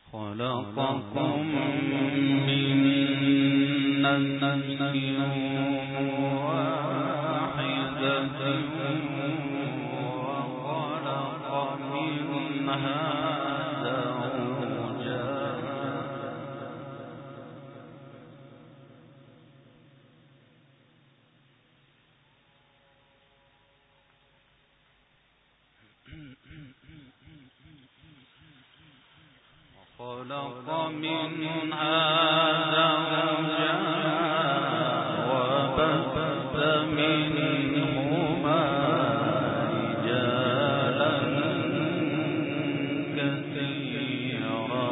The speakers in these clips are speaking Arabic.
خلقكم من نفس واحدة وخلق منها خلق منها زوجها وبث منهما رجالا كثيرا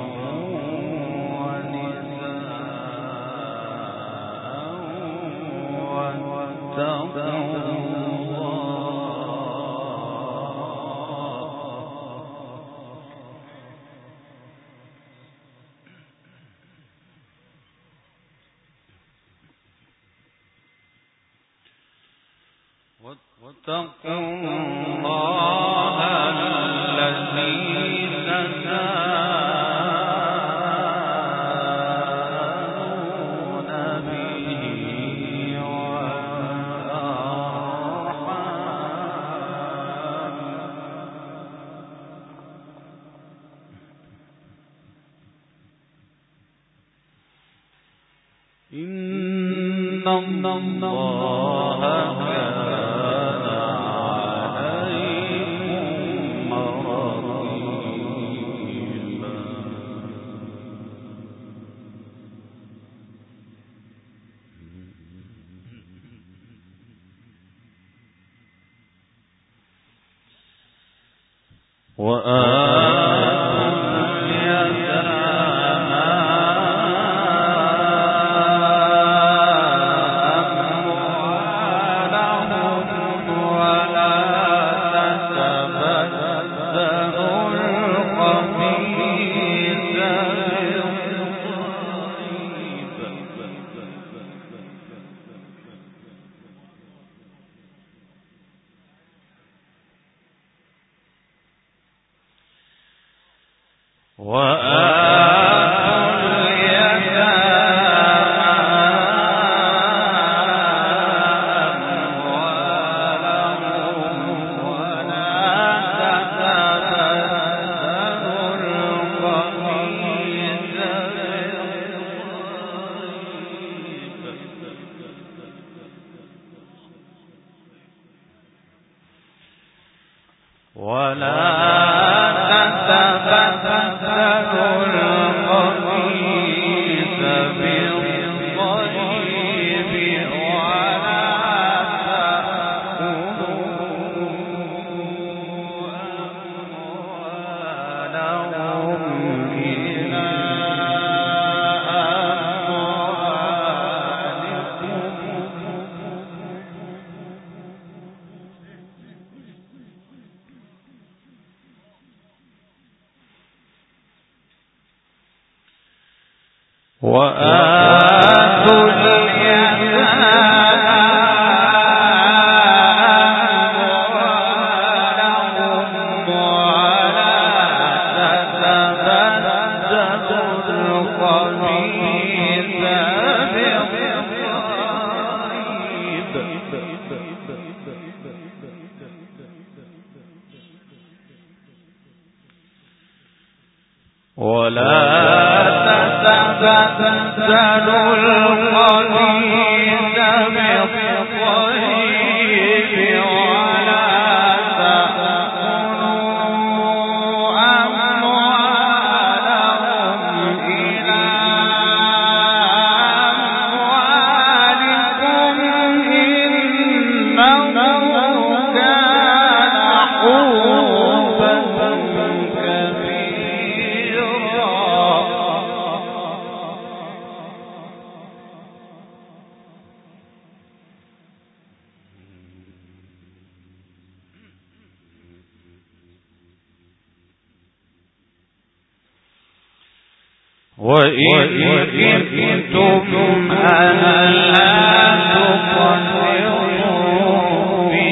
ونساء واتقوا واتقوا الله الذي تساءلون به والأرحام إن الله وآتوا اليتامى أموالهم ولا تتبدلوا الخبيث بالطيب ولا تتبدلوا الخبيث بالطيب ولا تأكلوا أموالهم إلى أموالكم إنه كان حوبا وإذ خفتم ألا تقسطوا في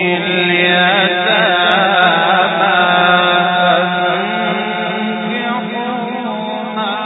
اليتامى فانكحوا ما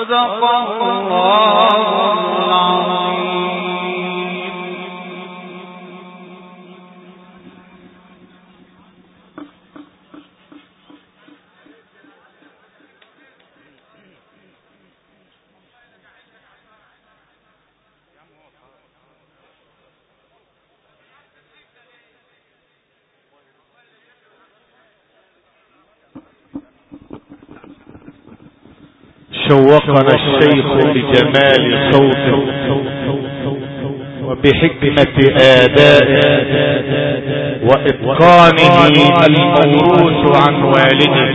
صدق الله العظيم. شوقنا الشيخ بجمال صوته وبحكمة آدائه وإتقانه الموروث عن والده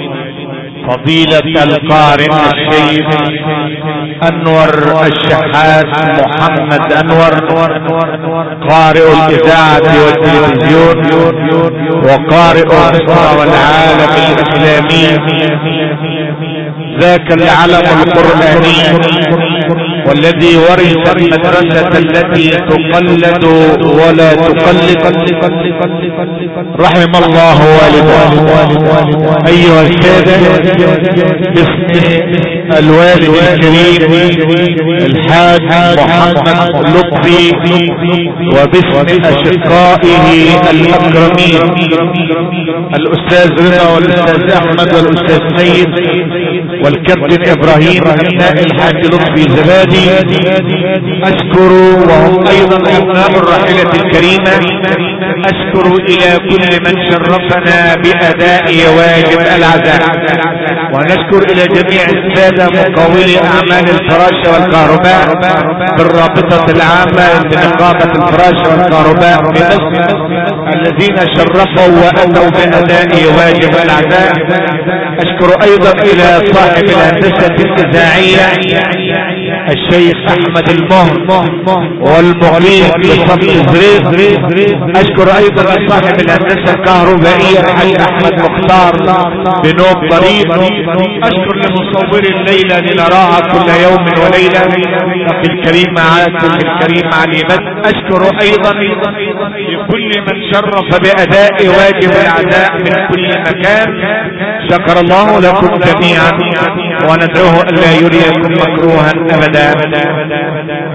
فضيلة القارئ الشيخ أنور الشحات محمد أنور قارئ الإذاعة والتلفزيون وقارئ مصر والعالم الإسلامي ذاك العلم القرآني والذي ورث المدرسة التي تقلد ولا تقلد رحم الله والده. أيها السادة باسم الوالد الكريم الحاج محمد لطفي وباسم أشقائه الأكرمين الأستاذ رضا والأستاذ أحمد والأستاذ سيد والكابتن إبراهيم أبناء الحاج لطفي زبادي أشكر وهم أيضا أبناء الراحلة الكريمة. أشكر إلى كل من شرفنا بأداء واجب العزاء ونشكر إلى جميع السادة مقاولي أعمال الفراشة والكهرباء بالرابطة العامة لنقابة الفراشة والكهرباء بمصر الذين شرفوا وأتوا بأداء واجب العزاء. أشكر أيضا إلى صاحب الهندسة الإذاعية الشيخ أحمد المهر والمقيم بصف الزريق. أشكر أيضا صاحب الهندسة الكهربائية الحاج أحمد مختار بنوب طريق. أشكر لمصور الليلة لنراها كل يوم وليلة أخي الكريم علي مد. أشكر أيضا لكل من شرف بأداء واجب العزاء من كل مكان. شكر الله لكم جميعا وندعوه ألا يريكم مكروها أبدا.